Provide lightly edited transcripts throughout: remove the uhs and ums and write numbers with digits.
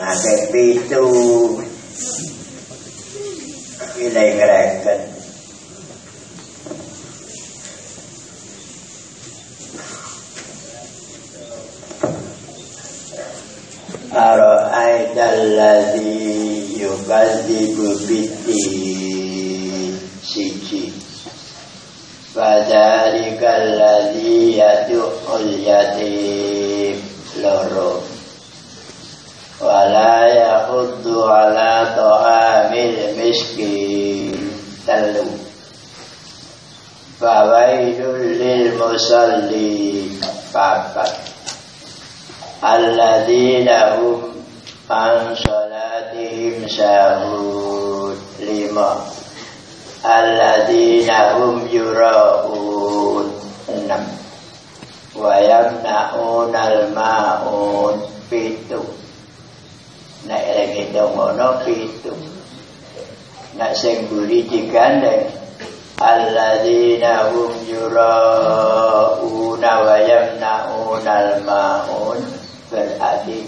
ngake pitu ini ngereken Ara'aital ladzi yukadzibu bid-din siji fadzalikal ladzi yad'ul yatim loro wala yahuddu ala ta'amil miskin telu fawailul lil musallin papat alladzina hum an salatihim sahun lima alladzina hum yura'un enam wa yamna'unal ma'un pitu nek lagi ngono pitu nek sing buri digandeng alladzina hum yura'una wa yamna'unal ma'un berarti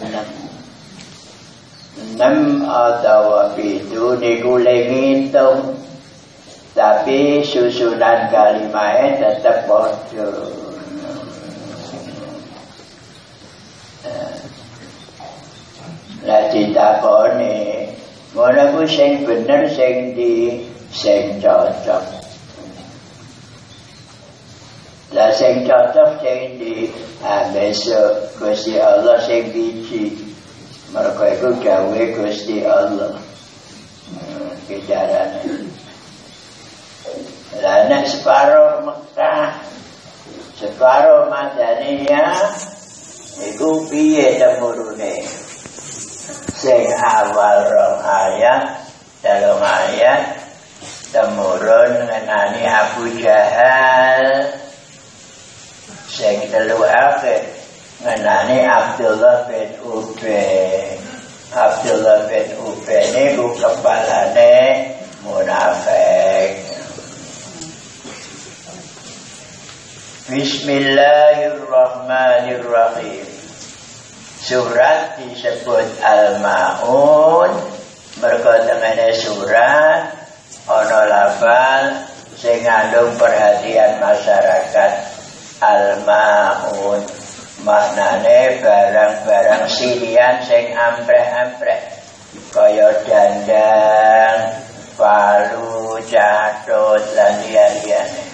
enam atau pitu niku ngitung tapi susunan kalimatnya tetap bodoh. Lah ditakoni ngono ku sing bener sing cocok. Lah sing cocok sing besok Gusti Allah sing biji. Mergo iku gawe Gusti Allah. Kejarane. Lah nek separo Mekah, separo Madaniyah iku piye temurune? Sing awal rong ayat, dalem ayat temurun ngenani Abu Jahal. Sing telu akhir ngenani Abdullah bin Ubay. Abdullah bin Ubay niku kepalane munafik. Bismillahirrahmanirrahim. Surat disebut Al-Ma'un mergo temene surat ana lafal sing ngandung perhatian masyarakat. Al-Ma'un maknane barang-barang silian sing ampreh-ampreh kaya dandang, palu, catut lan liya-liyane.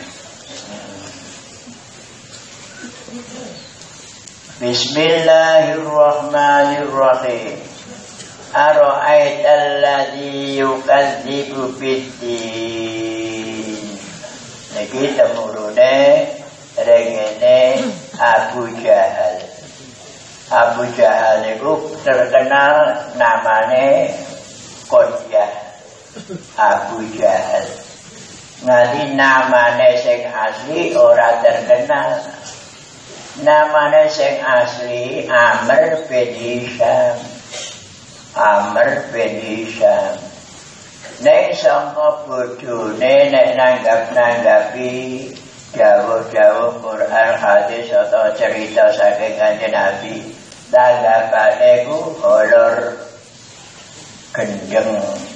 Bismillahirrahmanirrahim. Ara'aital ladzi yukadzibu bid-din. Niki temurune rengene Abu Jahal. Abu Jahal niku terkenal namane Qodyah. Abu Jahal. Nganti namane sing asli ora terkenal. Namane sing asli Amr bin Hisham. Amr bin Hisham. Nek sangka bodhone nek nanggap-nanggapi jauh-jauh Quran hadis atau cerita saking Kanjeng Nabi, tanggapane ku holor gendeng.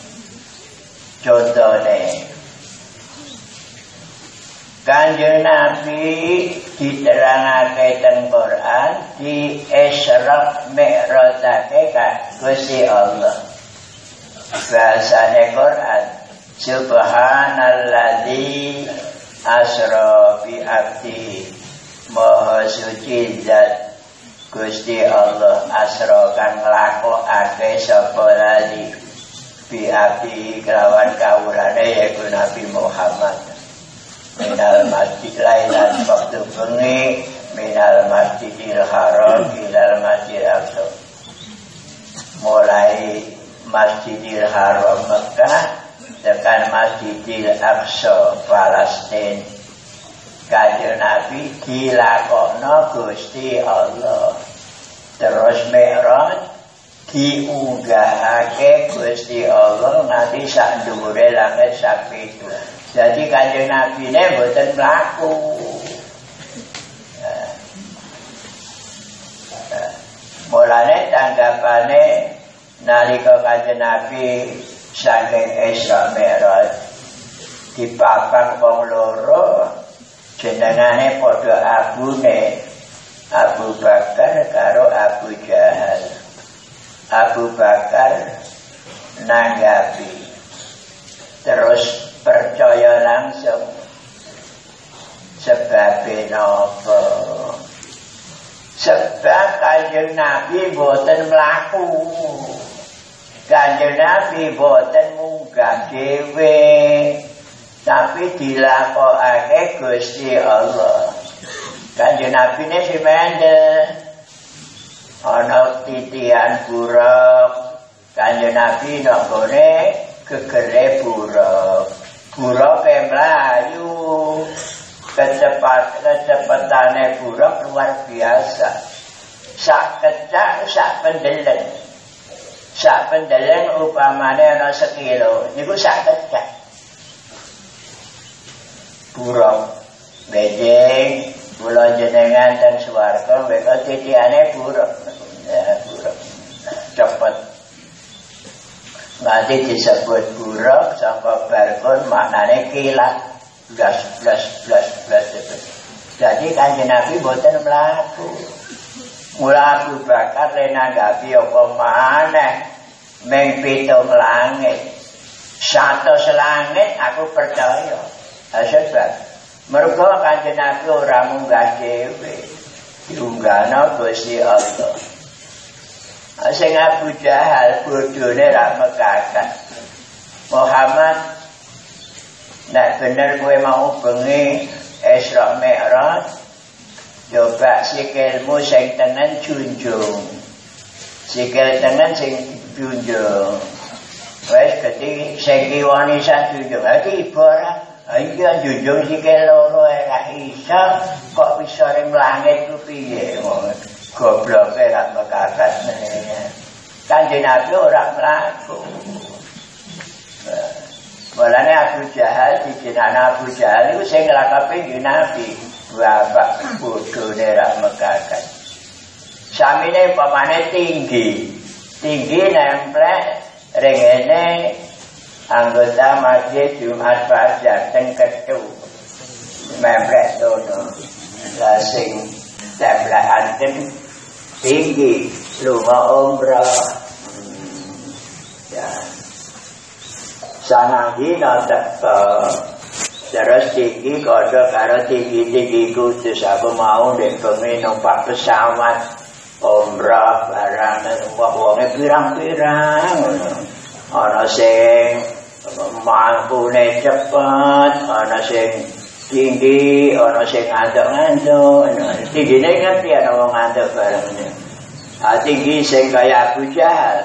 Contone Kanjeng Nabi diterangake teng Quran di Isra Mi'rajake Gusti Allah. Bahasane Quran Subhanalladzi asra bi abdi, maha suci zat Gusti Allah asra kang nglakokake sapa lali bi abdi kelawan kawulane yaiku Nabi Muhammad. Minal masjid lailan waktu bengi minal masjidil haram ilal masjidil aqsa. Mulai Masjidil Haram Mekah tekan Masjidil Aqsa Palestina. Kanjeng Nabi dilakokno Gusti Allah. Terus Mi'raj diunggahake Gusti Allah nganti sak dhuwure langit sak pitu. Jadi Kanjeng Nabi ne mboten mlaku. Mulane tanggapane nalika Kanjeng Nabi saking Isra Mi'raj dipapak wong loro jenengane padha abune Abu Bakar karo Abu Jahal. Abu Bakar nanggapi terus percaya langsung sebab napa? Sebab Kanjeng Nabi boten mlaku. Kanjeng Nabi boten munggah dhewe, tapi dilakokake Gusti Allah. Kanjeng Nabi ne si mendel ana titian buruk. Kanjeng Nabi nang gone gegere buruk. Buruke mlayu. Kecepatane buruk luar biasa. Sak kecak sak pendeleng. Sak pendeleng upamane ana sekilo, niku sak kecak. Buruk bejeng kula jenengan teng swarga mereka titiane buruk. Ya, buruk. Cepet. Nanti disebut buruk saka barkun maknane kilat. Blas itu. Jadi Kanjeng Nabi boten mlaku. Mula Abu Bakar nanggapi apa maneh ming 7 langit. 100 langit aku percaya. Sebab mergo Kanjeng Nabi ora munggah dhewe. Diunggahna Gusti Allah. Sing Abu Jahal bodhone ra mekakan. Muhammad nek bener kowe mau bengi Isra Mi'raj, coba sikilmu sing tengen junjung. Sikil tengen sing junjung. Wes gede sing kiwani sak junjung. Iki ibarat iya junjung sikil loro ora iso kok bisa ring langit ku piye. Gobloke ra mekakat. Kanjeng Nabi ora mlaku. Walane Abu Jahal dijenengan Abu Jahal iku sing nglakapi Nabi. Bapak bodhone ra mekakat. Samine pamane tinggi. Tinggi nemplek rengene anggota masjid Jumat Fajar teng Ketu. Nemplek dono. Lah sing templekan tinggi lunga umrah. Ya. Sanang dina teko terus tinggi kodok karo tinggi kudus aku mau dek bengi numpak pesawat umrah barang wong-wonge pirang-pirang ana sing mampune cepet ana sing tinggi ana sing ngantuk-ngantuk tinggine ngerti ana wong ngantuk bareng tinggi sing kaya Abu Jahal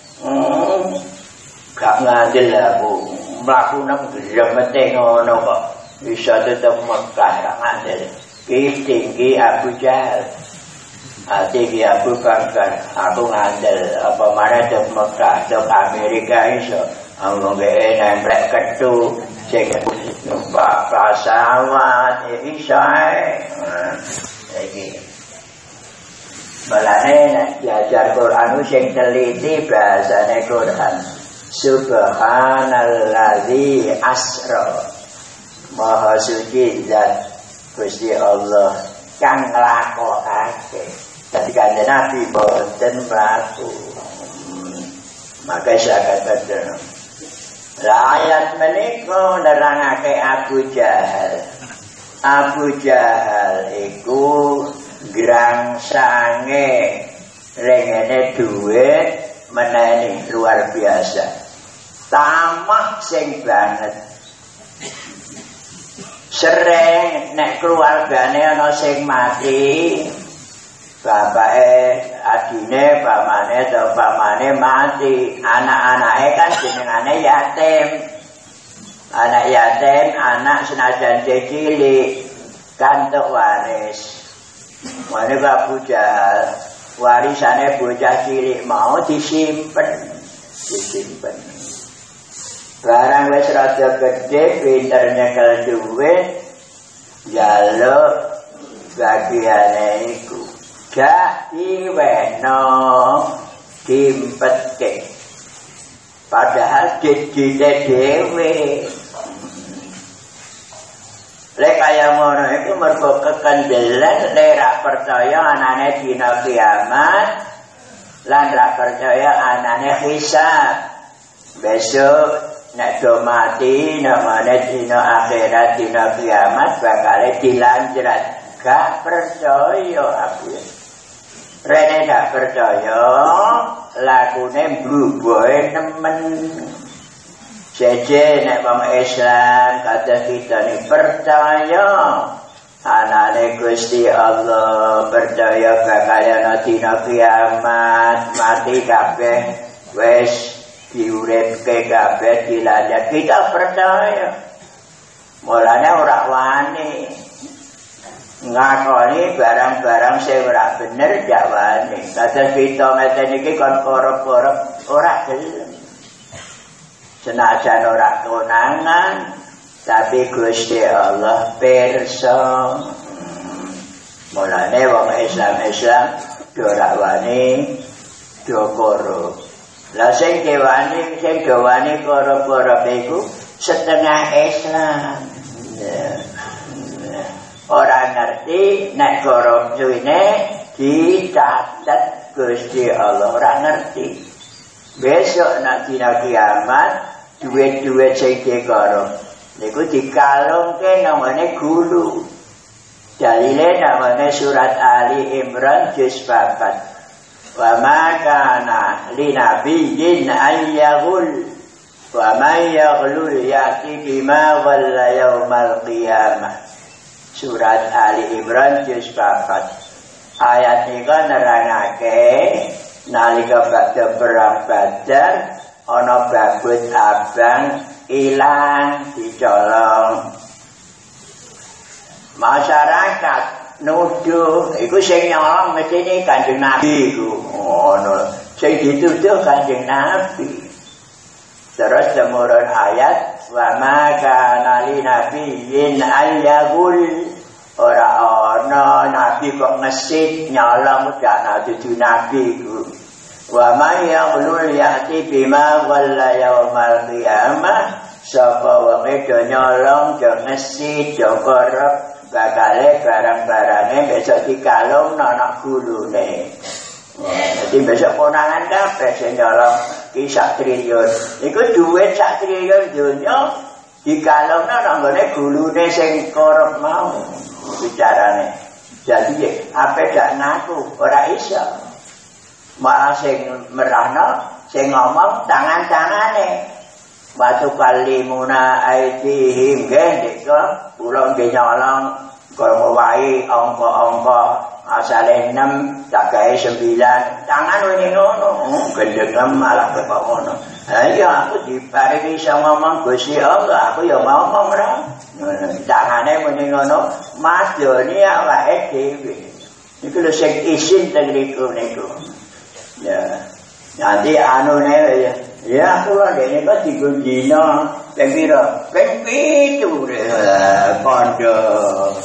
gak ngadil aku mlaku nang gremete ngono kok bisa tetep Mekah gak ngadil. Ki tinggi Abu Jahal. Tinggi Abu Bakar aku ngadil apa mana tetep Mekah tetep Amerika iso. Aku ngene nemplek Ketu sing numpak pesawat iso iki. Balane nek diajar Quran sing teliti bahasane Quran. Subhanallazi asra Maha suci zat Gusti Allah kang nglakokake. Dadi Kanjeng Nabi boten mlaku. Maka sakataken. Ayat menika nerangake Abu Jahal. Abu Jahal iku grangsange rengene dhuwit meneni luar biasa. Tamak sing banget. Sering nek keluargane ana sing mati, bapake, adine, pamane mati, anak-anake kan jenengane yatim. Anak yatim, anak senajan cilik kan tok waris. Mane Abu Jahal warisane bocah cilik mau disimpen. Barang wis rada gedhe pinter nyekel dhuwit njaluk bagiane iku gak diweno dimpetke Padahal cita dewe. Lek kaya ngono iku mergo kekendelan lek ra percaya anane dina kiamat lan ra percaya anane hisab. Besok nek do mati namane dina akhirat dina kiamat bakal dilanjrat. Gak percaya aku. Rene gak percaya lakune bluboe nemen. Jeje nek wong Islam kata kita ni percaya anane Gusti Allah, percaya bakal ana dina kiamat, mati kabeh wis diuripke kabeh dilanjut. Kita percaya. Mulane ora wani ngakoni barang-barang sing ora bener gak wani. Kata kita ngeten iki kon korup-korup ora gelem. Senajan ora konangan tapi Gusti Allah pirsa. Mulane wong Islam ora wani do korup. Lah sing dewani korup-korup iku setengah Islam. Ora ngerti nek korup suwene dicatet Gusti Allah, ora ngerti. Besok nek dina kiamat duit-duit sing dikorup niku dikalungke namane gulu. Dalile namane surat Ali Imran juz 4. Wa ma kana linabiyyin an yaghul wa man yaghlul ya'ti bima ghalla yaumal qiyamah. Surat Ali Imran juz 4. Ayat iki nerangake nalika badhe perang Badar ana babut abang ilang dicolong. Masyarakat nuduh iku sing nyolong mestine Kanjeng Nabi iku. Ngono. Sing dituduh Kanjeng Nabi. Terus temurun ayat wa ma kana linabiyyin ayyagul. Ora ana nabi kok ngesit nyolong gak dudu nabi iku. Wa may yaghlul ya'ti bima ghalla yaumal qiyamah. Sapa wong do nyolong do ngesit do korup bakale barang-barange besok dikalungno ana gulune. Jadi besok konangan kabeh sing nyolong ki 1 triliun. Iku duit 1 triliun donya dikalungno nang gone gulune sing korup mau. Bicarane. Jadi apa dak ngaku ora iso. Malah sing merahno sing ngomong tangan-tangane. Batu kalimuna aidihim gendika kula nggih nyolong kaya wae angka-angka asale 6 tak gawe 9 tangan wene ngono gendeng malah kok ngono. Ha iya aku diparingi iso ngomong Gusti Allah aku ya ngomong ra. Tangane muni ngono madoni awake dhewe. Iku lho sing isin teng niku. Ya. Nanti anune ya aku lagi kok digundina ping pira? Ping 7 pondok.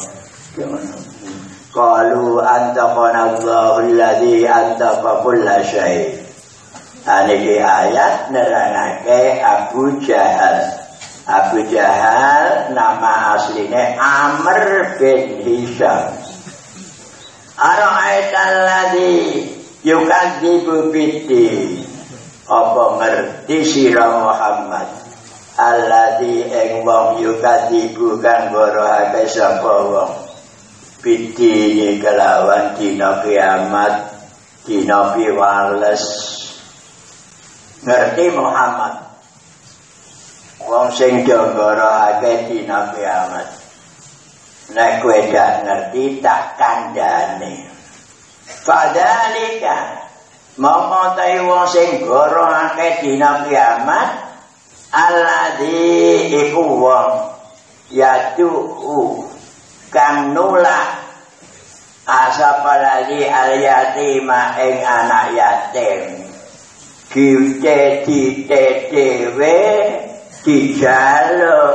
Qalu antaqana Allahu alladzi antaqa kulla syai'. Aniki ayat nerangake Abu Jahal. Abu Jahal nama asline Amr bin Hisham. Ara'aital ladzi yukadzibu biddi. Apa ngerti sira Muhammad alladzi ing wong yukadzibu kang gorohake sapa wong biddi kelawan dina kiamat dina piwales. Ngerti Muhammad wong sing gorohake dina kiamat. Nek kowe gak ngerti tak kandhane. Fadzalika mongko ta wong sing gorohake dina kiamat alladzi iku wong yatu kang nulak asapalali al-yatima ing anak yatim gite ditetewe dijaluk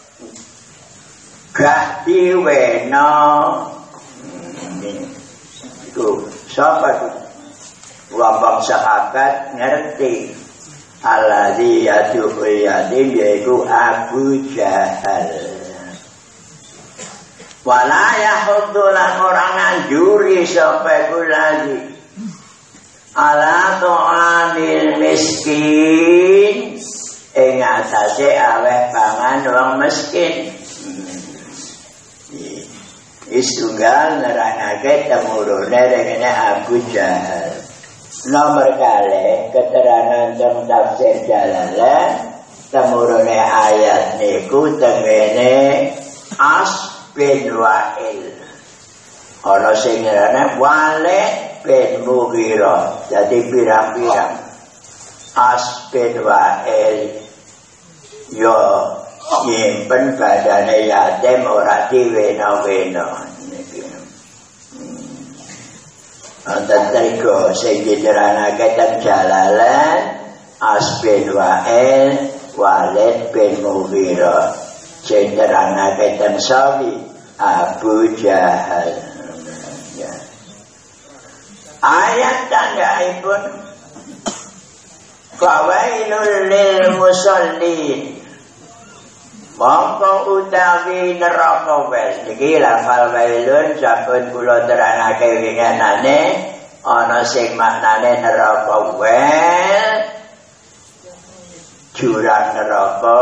gak diweno. Itu siapa itu? Wabang sahabat ngerti alladzi yad'u yatim yaiku Abu Jahal. Wala yahuddu lan ora nganjuri sapa iku lagi ala ta'amil miskin ing atase aweh pangan wong miskin. Istunggal nerangake temurune rene Abu Jahal. Nomor kali keterangan dalam tafsir Jalalain temurune ayat niku tengene As bin Wa'il. Ana sing ngarane Walid bin Mughirah. Jadi pirang-pirang As bin Wa'il yo nyimpen badane yatim ora diwena-wena. Wonten teko sing diterangake teng Jalalain As bin Wa'il Walid bin Mughirah. Sing diterangake teng Sawi Abu Jahal. Ya. Ayat tandhaipun Qawailul lil musallin. Mongko utawi neraka wel iki lafal wailun sampun kula terangake winginane ana sing maknane neraka wel jurang neraka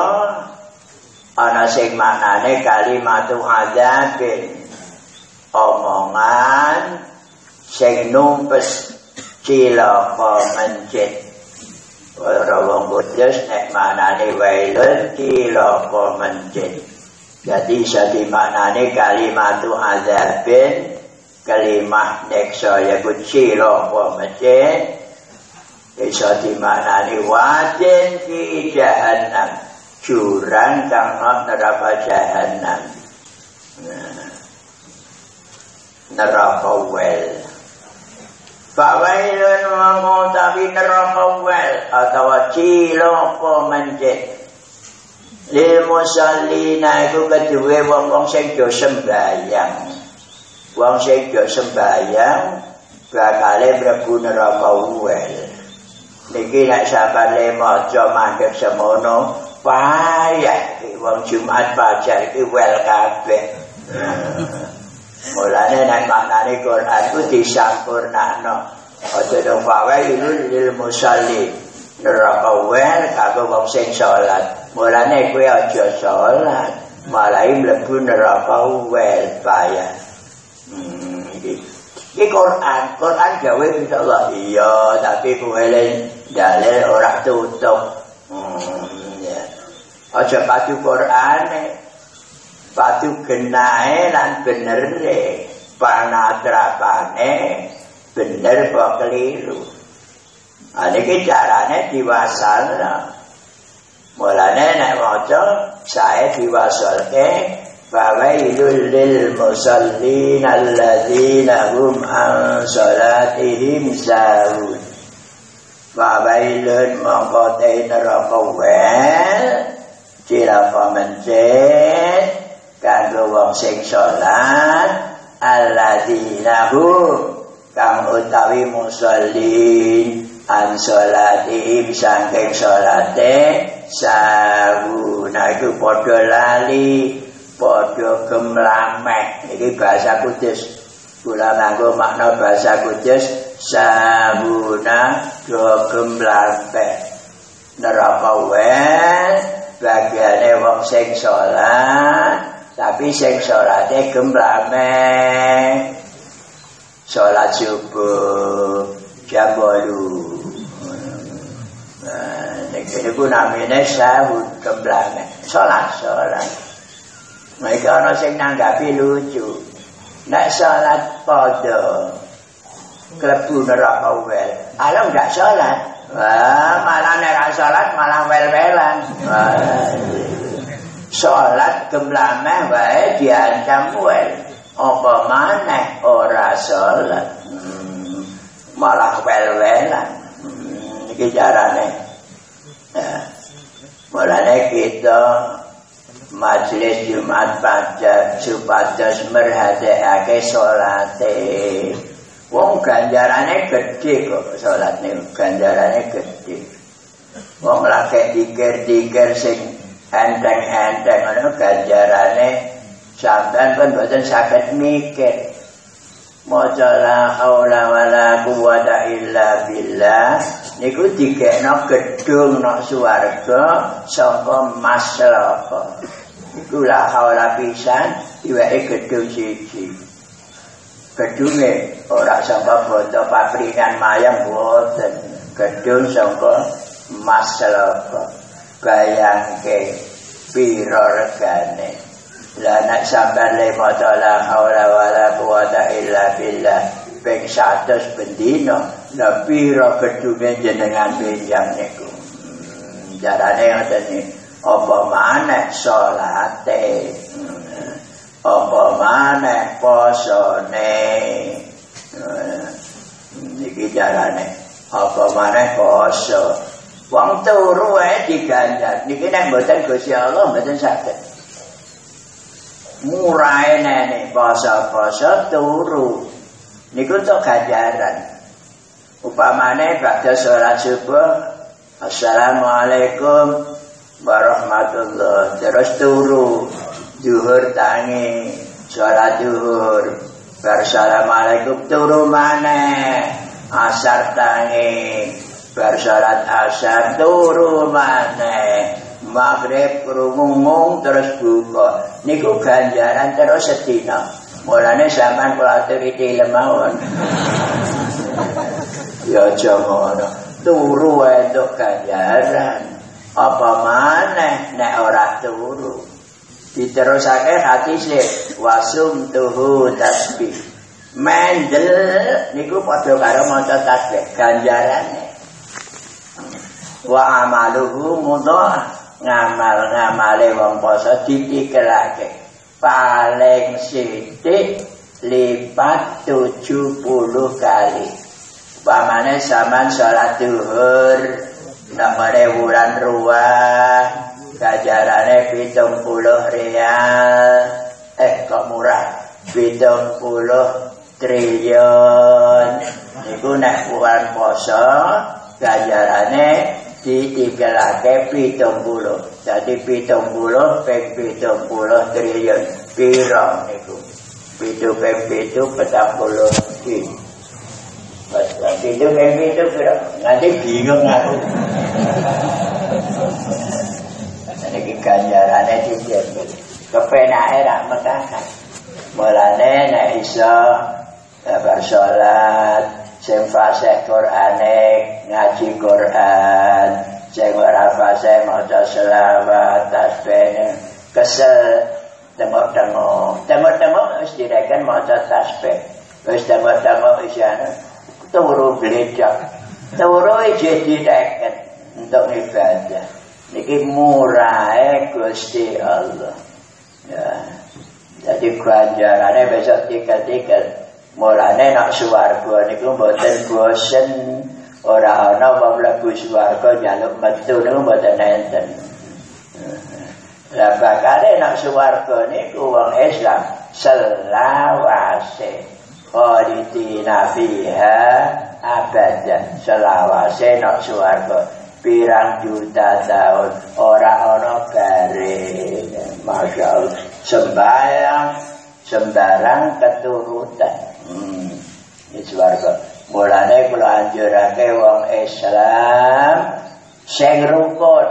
ana sing maknane kalimatu adzabin omongan sing numpes cilaka mencit. Ora wong kudus nek manane wailun cilaka mencit. Jadi iso dimaknani kalimatu adzabin kalimah neksa yaiku cilaka mencit. Iso dimaknani wadin fi jahannam jurang kang ana neraka jahannam. Neraka wel. Fawailun wa tapi neraka wel atau cilaka mencit. Lil musallina iku kedue wong-wong sing do sembahyang. Wong sing do sembahyang bakale mlebu neraka wel. Niki nek sabane maca mandheg semono payah wong Jumat Fajar iki wel kabeh. Mulane nek maknane Quran ku disampurnakno. Aja dong fawailul lil musallin. Neraka wel kanggo wong sing salat. Mulane kowe aja salat, malah mlebu neraka wel payah. Iki Quran gawe insyaallah iya, tapi kowe dalil ora tutup. Ya. Aja padu Qurane. Padu genahe lan benere, panatrapane bener apa keliru. Niki carane diwasalna. Mulane nek maca sae diwasalke fawailul lil musallin alladzina hum an salatihim sahun. Fawailun mongko te neraka wel cilaka mencit kanggo wong sing salat alladzina hum kang utawi musallin an salatihim saking salate sahuna iku padha lali padha gemlameh. Iki bahasa Kudus kula nganggo makna bahasa Kudus sahuna do gemlameh. Neraka wel bagiane wong sing salat tapi sing salate gemblame. Salat subuh jam 8. Nek niku namine sahur gemblame. Salat. Mereka ana sing nanggapi lucu. Nek salat padha klebu neraka wel. Ala enggak salat. Wah, malah nek ra salat malah wel-welan. Salat gemblame wae diancam wel. Apa maneh ora salat. Malah wel-welan. Iki carane. Mulane kita majelis Jumat Fajar supados merhatekake salate. Wong ganjarane gedhe kok salat niku ganjarane gedhe. wong lagi dikir-dikir sing enteng-enteng ngono ganjarane sampean pun mboten saged mikir maca la haula wala quwata illa billah niku dikekno gedung nang swarga saka maslaka iku la haula pisan iwake gedung siji gedunge ora saka boto pabrikan mayang boten gedung saka maslaka bayangke pira regane la nek sampean le maca la haula wala quwata illa billah ping 100 bendina la pira gedunge jenengan benjang niku jarane ngoten iki apa maneh salate apa maneh posone niki jarane apa maneh poso wong turu wae diganjar niki nek mboten Gusti Allah mboten saged murahe nene poso-poso turu niku tok ganjaran upamane badhe salat subuh assalamualaikum warahmatullahi terus turu zuhur tangi salat zuhur assalamualaikum turu maneh asar tangi salat asar turu maneh maghrib krungu terus buka niku ganjaran terus sedina mulane sampean kula aturi mawon ya aja ngono turu entuk ganjaran apa maneh nek ora turu diterusake hadise wasum tuhu tasbih mendel niku padha karo maca tasbih ganjarane wa amaluhu mudha'af ngamal-ngamale wong poso dipikirake paling sithik lipat 70 kali pamane sampean salat zuhur nomore wulan ruwah ganjarane 70 real kok murah 70 triliun niku nek wulan poso ganjarane ditikelake 70 jadi 70 ping 70 triliun piro niku 7 ping 7 40 pas 7 ping 7 piro nanti bingung aku niki ganjarane dicek kepenake ra mekakan mulane nek iso bar salat sing fasih Qur'ane ngaji Qur'an sing ora fasih maca selawat tasbih kesel tengok-tengok wis direken maca tasbih wis tengok-tengok isane turu gledhak turu iki direken untuk ibadah niki murahe Gusti Allah ya jadi ganjarane besok tiga-tiga mulane nek swarga niku mboten bosen ora ana wong mlebu swarga njaluk metu niku mboten enten. Lah bakale nek swarga niku wong Islam selawase khalidina fiha abadan selawase nek swarga pirang juta tahun ora ana garing masyaallah sembarang keturutan ini swarga mulane kula anjurake wong Islam sing rukun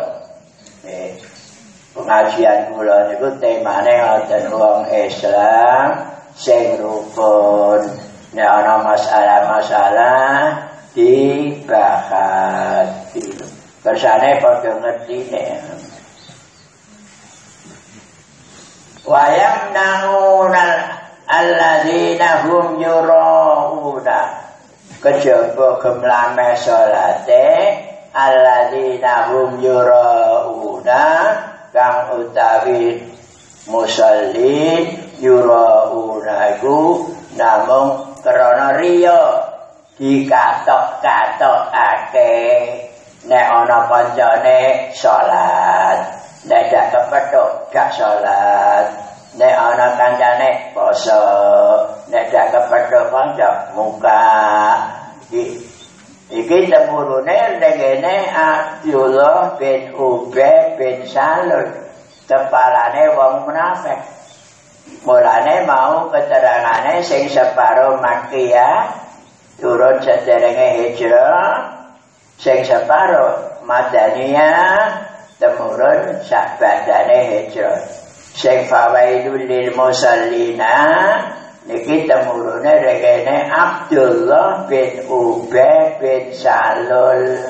pengajian kula niku temane ngoten wong Islam sing rukun nek ana masalah-masalah dibahas kersane padha ngertine wayam nahunal alladzina hum yura'una kejaba gemlame salate alladzina hum yura'una kang utawi musallin yura'una iku namung krana riya dikatok-katokake nek ana kancane salat nek dak kepethuk gak salat nek ana kancane poso nek dak kepethuk kanca muka iki Iki temurune dengene Abdullah bin Ubay bin Salul, kepalane wong munafik. Mulane mau keterangane sing separo Makkiyah turun sederenge hijrah, sing separo Madaniyah temurun sakbadane hijrah. Sing fawaidul lil musallina niki temurune regene Abdullah bin Ubay bin Salul.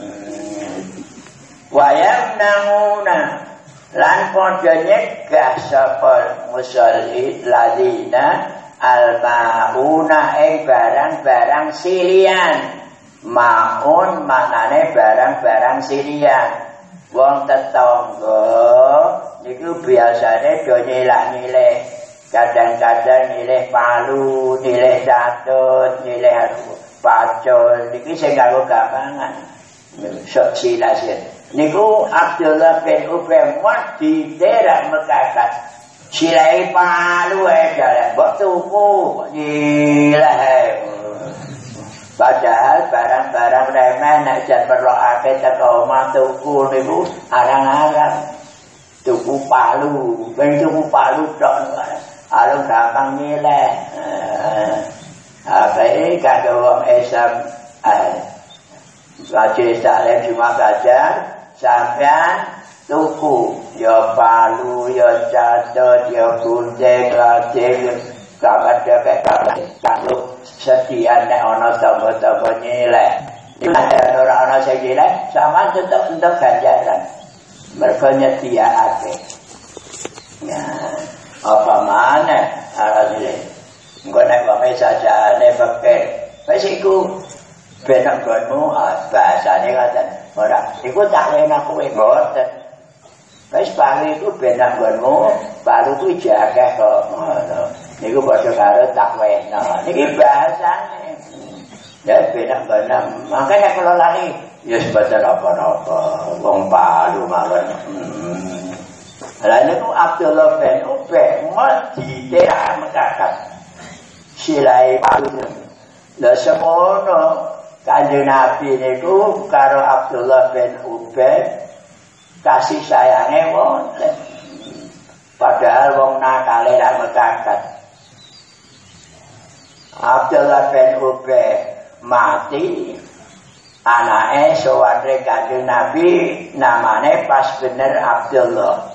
Wayamnauna lan padha nyegah sapa musolli ladina almauna ing barang-barang silian. Maun manane barang-barang silian. Wong tetangga niku biasane do nyilak-nyilek. Kadang-kadang nilai palu, nilai catut, nilai pacul, niki sing kanggo gampangan. Sok silasin. Niku Abdullah bin Ubay mati terak mekakat. Silai palu jalan, mbok tuku nilai. Padahal barang-barang remeh nek jan perlokake teko omah tuku niku arang-arang. Tuku palu, ben tuku palu tok. Alung gampang nilai. Apa ini kagak wong Islam Majelis Taklim cuma belajar sampean tuku ya palu, ya catut, ya gunting, lading, gak ada kayak kalau sedia nek ana tamba-tamba nilai. Ini ada orang-orang sing nilai sama tetep untuk ganjaran. Mereka nyediakake. Ya. Apa mana alhamdulillah engko nek wae sajane pakai wis iku ben nggonmu bahasane ngoten ora iku tak enak kowe mboten wis pari iku ben nggonmu baru ku jakeh kok ngono niku padha karo tak wena niki bahasane ya ben nggonam makane kula lali ya sebadan apa-apa wong palu mawon. Lalu Abdullah bin Ubay mati terak mekakat silai palu. Lah semono Kanjeng Nabi niku karo Abdullah bin Ubay kasih sayange wonten. Padahal wong nakale ra mekakat. Abdullah bin Ubay mati, anake sowane Kanjeng Nabi namane pas bener Abdullah.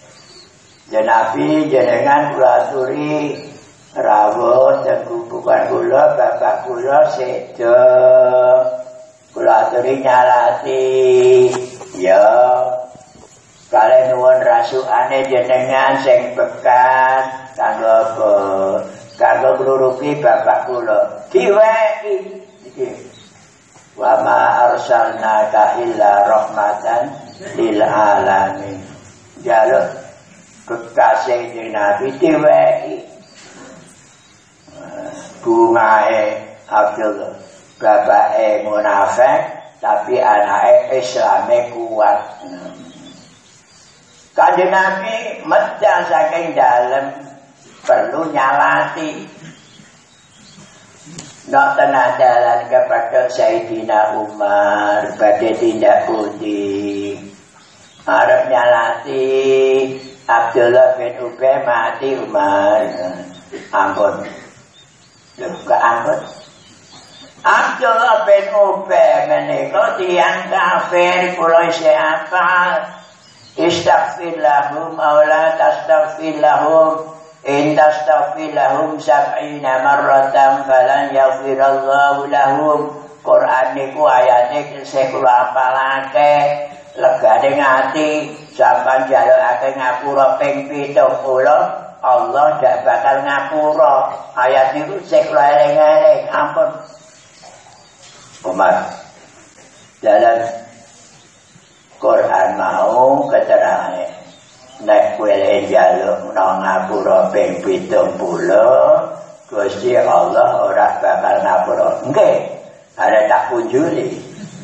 Nabi jenengan kula aturi rawuh dan bukan kula bapak kula sedo kula aturi nyalati ya kalian nuwun rasukane jenengan sing bekas kanggo apa kanggo ngluruki bapak kula diweki iki wa ma arsalnaka illa rahmatan lil alamin jaluk kekasih Nabi diweki bungae Abdullah bapake munafik tapi anake Islame kuat. Kanjeng Nabi medal saking dalem perlu nyalati nak tenang dalan kepada Sayyidina Umar badhe tindak pundi arep nyalati Abdullah bin Ubay mati Umar ampun juga ampun Abdullah bin Ubay menika tiyang kafir kula isih apal istaghfir lahum aw la tastaghfir lahum in tastaghfir lahum 70 marratan falan yaghfirallahu lahum. Quran niku ayate sing kula apalake legane ngati sampeyan njalukake ngapura ping 70 Allah gak bakal ngapura. Ayat niku sing kula eling-eling ampun Umar dalam Quran mau keterangan nek kowe njaluk ngapura ping 70 Gusti Allah ora bakal ngapura. Nggih, ada tak kunjuli.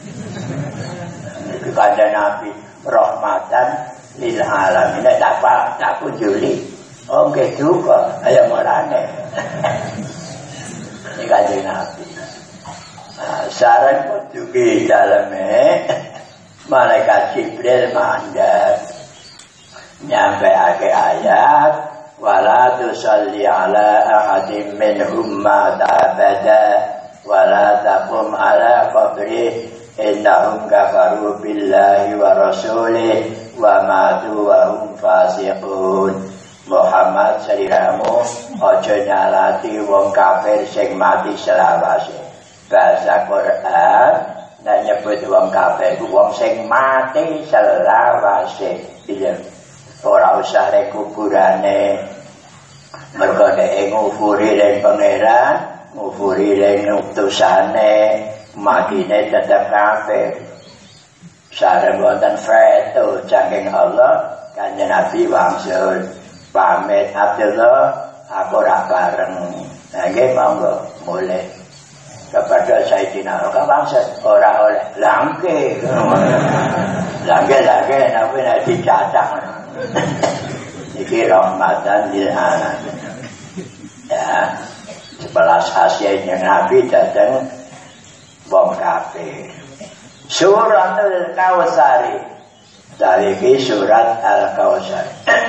Kepada Nabi rahmatan lil alamin tak kunjuli. Oke juga, ayo mulane. Ini Kanjeng Nabi. Sarang Portugis dalamnya malaikat Jibril mandap nyampe ayat wala tusalli ala ahadim minhum mata abada wala taqum ala qabri innahum kafaru billahi wa rasulih wa matu wa hum fasiqun. Muhammad saliramu aja nyalati wong kafir sing mati selawase. Bahasa Quran nek nyebut wong kafir wong sing mati selawase. Iya. Ora usah rek kuburane. Mergo nek ngufuri ning pangeran, ngufuri ning utusane, matine tetep kafir. Sareng wonten feto saking Allah, Kanjeng Nabi wangsul pamit Abdullah aku ora bareng. Nah nggih monggo mulai kepada Sayyidina Rasulullah bangsa ora oleh langke. Langke tapi nek dicacak. Iki rahmatan lil alamin. Ya, 11 hasilnya Nabi datang wong kafir. Suratul Kautsar. Dari surat Al-Kautsar.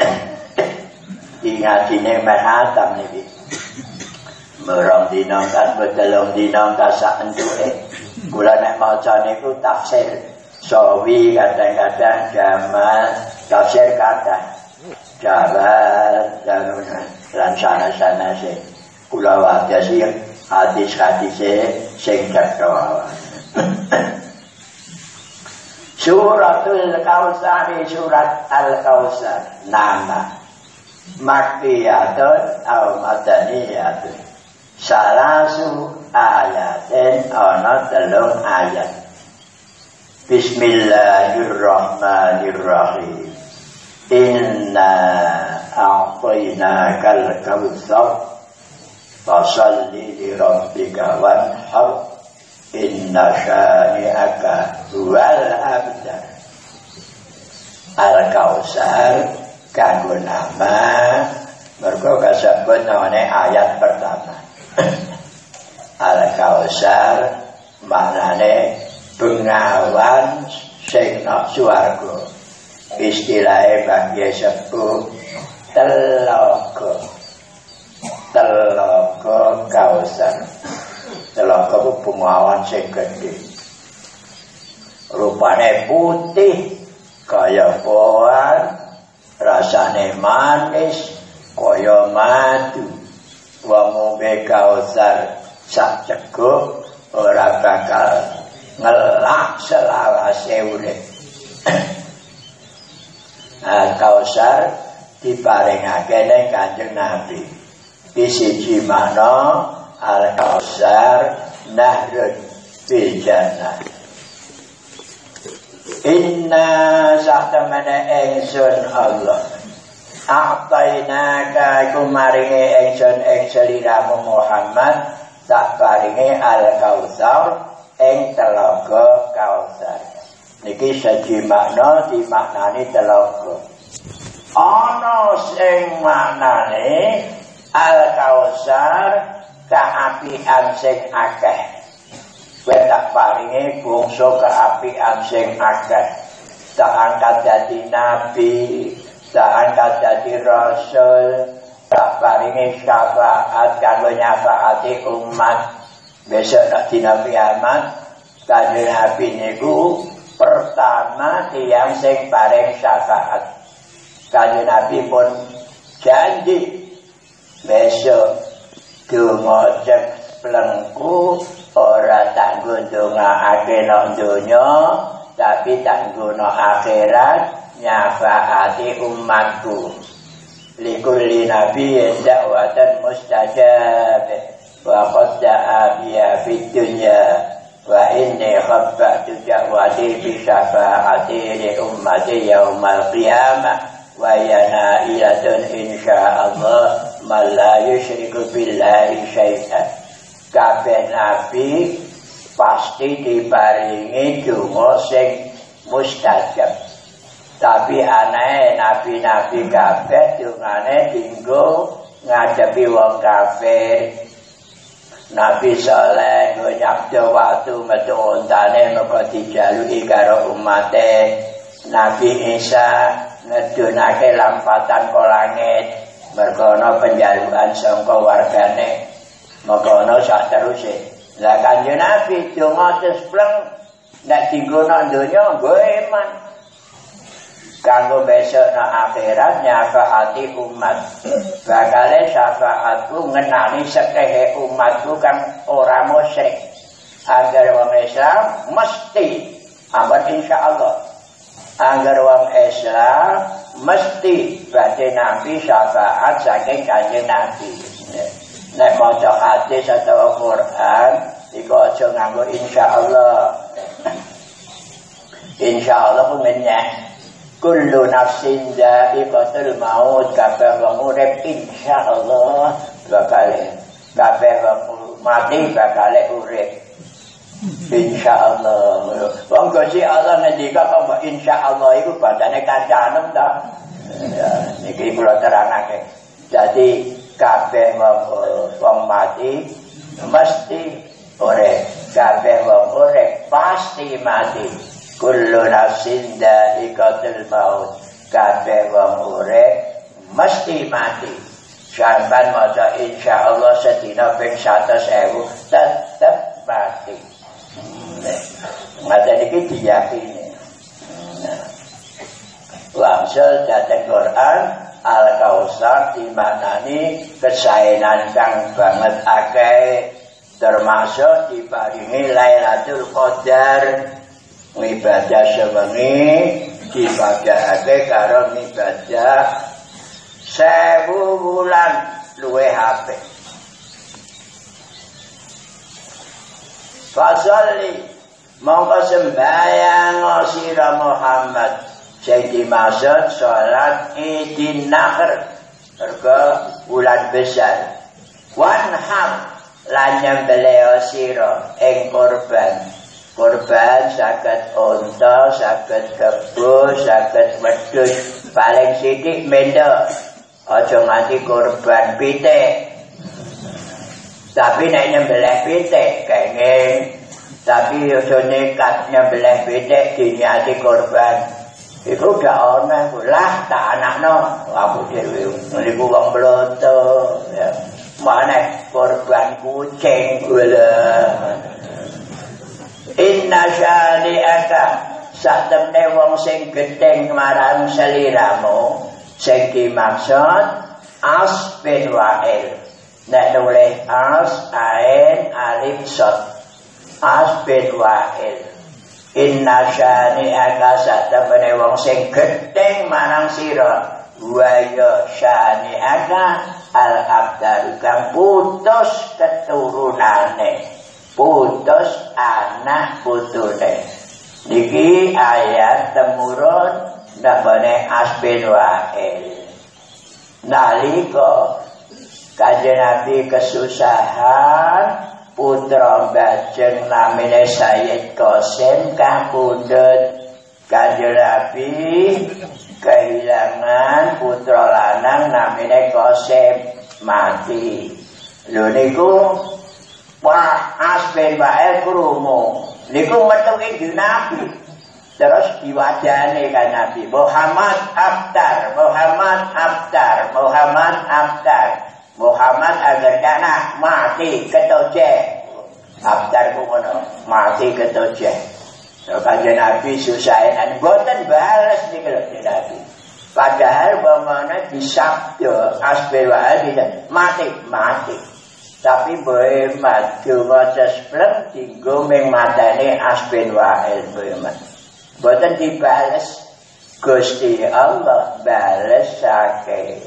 Ingatine mahatam niki. Merong dina kan betelung dina kasak entuke. Kula nek maca niku tafsir sawi kadang-kadang jamal tafsir kata jamal dan sana-sana sih. Kula wadasi hadis-hadis sing cetha. Suratul Kautsar, surat Al-Kautsar nama Makkiyatun aw Madaniyatun. Salasu ayatin ana 3 ayat. Bismillahirrahmanirrahim. Inna a'tainakal kautsar fasalli li rabbika wanhar inna syani'aka huwal abtar. Al-Kautsar kanggo nama mergo kasebut namane ayat pertama. Al-Kautsar maknane bengawan sing nang swarga. Istilahe bagi sepuh telaga. Telaga Kautsar. Telaga bengawan sing gedhe. Rupane putih kaya pohon, rasane manis kaya madu. Wong ngombe Kautsar sak ceguk ora bakal ngelak selawase urip. Kautsar diparingake ning Kanjeng Nabi. Di siji makna Al-Kautsar nahrun fil jannah. Inna satamana ingsun Allah a'tainaka kumaringe ingsun ing sliramu Muhammad tak paringe Al-Kautsar ing telaga Kautsar. Niki siji makna dimaknani telaga. Ana sing maknane Al-Kautsar kaapian sing akeh. Kowe tak paringe bangsa kaapian sing akeh. Tak angkat dadi nabi, tak angkat dadi rasul, tak paringi syafaat kanggo nyafaati umat besok dina kiamat. Kanjeng Nabi niku pertama tiyang sing paring syafaat. Kanjeng Nabi pun janji besok donga cek plengku ora tak ndongaake nang donya tapi tak nggono akhirat nyafaati umatku. Likulli nabiyyin da'watan mustajab wa qad da'a biha fid dunya wa inni khabbatu da'wati bi syafaati li ummati yaumal qiyamah wa yana ilatun insyaallah man la yusyriku billahi syai'an. Kabeh nabi pasti diparingi donga sing mustajab. Tapi anae nabi-nabi kabeh dungane dinggo ngadepi wong kafir. Nabi Saleh nyabda waktu metu ontane moko dijaluki karo umate. Nabi Isa ngedunake lampatan ka langit merga ana penjalukan saka wargane. Maka ana sak teruse. Lah Kanjeng Nabi donga tespleng nek dinggono donya nggo iman. Kanggo besok na akhirat nyafaati umat. Bakale syafaatku ngenani sekehe umatku kang ora musyrik. Angger wong Islam mesti ampun insyaallah. Angger wong Islam mesti badhe nampi syafaat saking Kanjeng Nabi. Nek maca hadis atau Quran iku aja nganggo insyaallah. Insyaallah ku menyeh kullu nafsin dha'iqatul maut, kabeh wong urip insyaallah bakal kabeh wong mati bakal urip insyaallah. Wong Gusti Allah ngendika kok insyaallah iku bacane kancanem ta. Ya niki kula terangake. Jadi kabeh wong mati mesti urip, kabeh wong urip pasti mati. Kullu nafsin dha'iqatul maut, kabeh wong urip mesti mati. Sampeyan maca insyaallah sedina ping 100.000 tetep mati. Ngaten iki diyakini. Langsung dateng Quran Al-Kautsar dimaknani kesaenan kang banget akeh, termasuk diparingi Lailatul Qadar. Ibadah sewengi dibagakake karo ibadah 1000 wulan luwih apik. Fasalli mongko sembahyang sira Muhammad sing dimaksud salat Idin Nahr merga wulan besar. Wanhar lan nyembelih sira ing kurban. Kurban saged unta, saged kebo, saged wedhus, paling sithik menda. Aja nganti kurban pitik. Tapi nek nyembelih pitik kenging, tapi aja nekat nyembelih pitik diniati kurban. Iku gak ana lah tak anakno aku dhewe. Niku wong mloto ya. Maneh kurban kucing kula. Inna syani'aka satemne wong sing gedeng marang seliramu sing dimaksud as bin wa'il. Nek nulis as ain alif sod as bin wa'il. Inna syani'aka satemne wong sing gedeng marang sira wa ya syani'aka al-abdal kang putus keturunane, putus anak putune. Niki ayat temurun nabane Asbin Wa'il. Nalika Kanjeng Nabi kesusahan, putra bajeng namine Sayyid Qasim kapundhut. Kanjeng Nabi kehilangan putra lanang namine Qasim mati. Lho niku Wah, Asbin Wa'il krungu. Niku metu ing Nabi. Terus diwajane kan Nabi, Muhammad Abtar, Muhammad Abtar, Muhammad Abtar. Muhammad agar anak mati ketoje. Abtar ku ngono, mati ketoje. Kanjeng Nabi susahan boten bales niku lho Nabi. Padahal bagaimana disabda Asbin Wa'il mati. Tapi boleh maju wajas pleng tinggu mengmatani Asbin Wa'il boleh. Boten dibales Gusti Allah bales sake.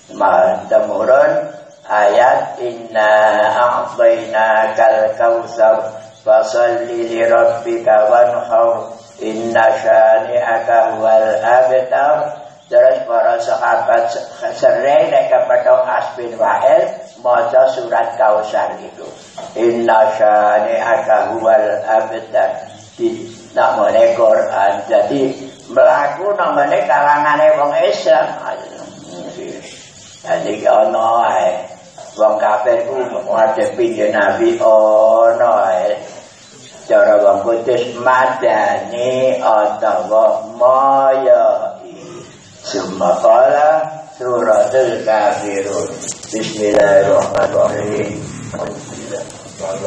Temurun ayat inna a'tainakal kautsar fasalli li rabbika wanhar inna syani'aka wal abtar. Terus para sahabat sering kepada Asbin Wa'il maca surat Kautsar itu. Inna syani'aka huwal abtar. Di namane Quran. Jadi mlaku namane kalangane wong Islam. Jadi ana ae wong kafir ku ngadepi Nabi ana cara wong kudus madani atawa maya Sumakala suratul kafirun. Bismillahirrahmanirrahim.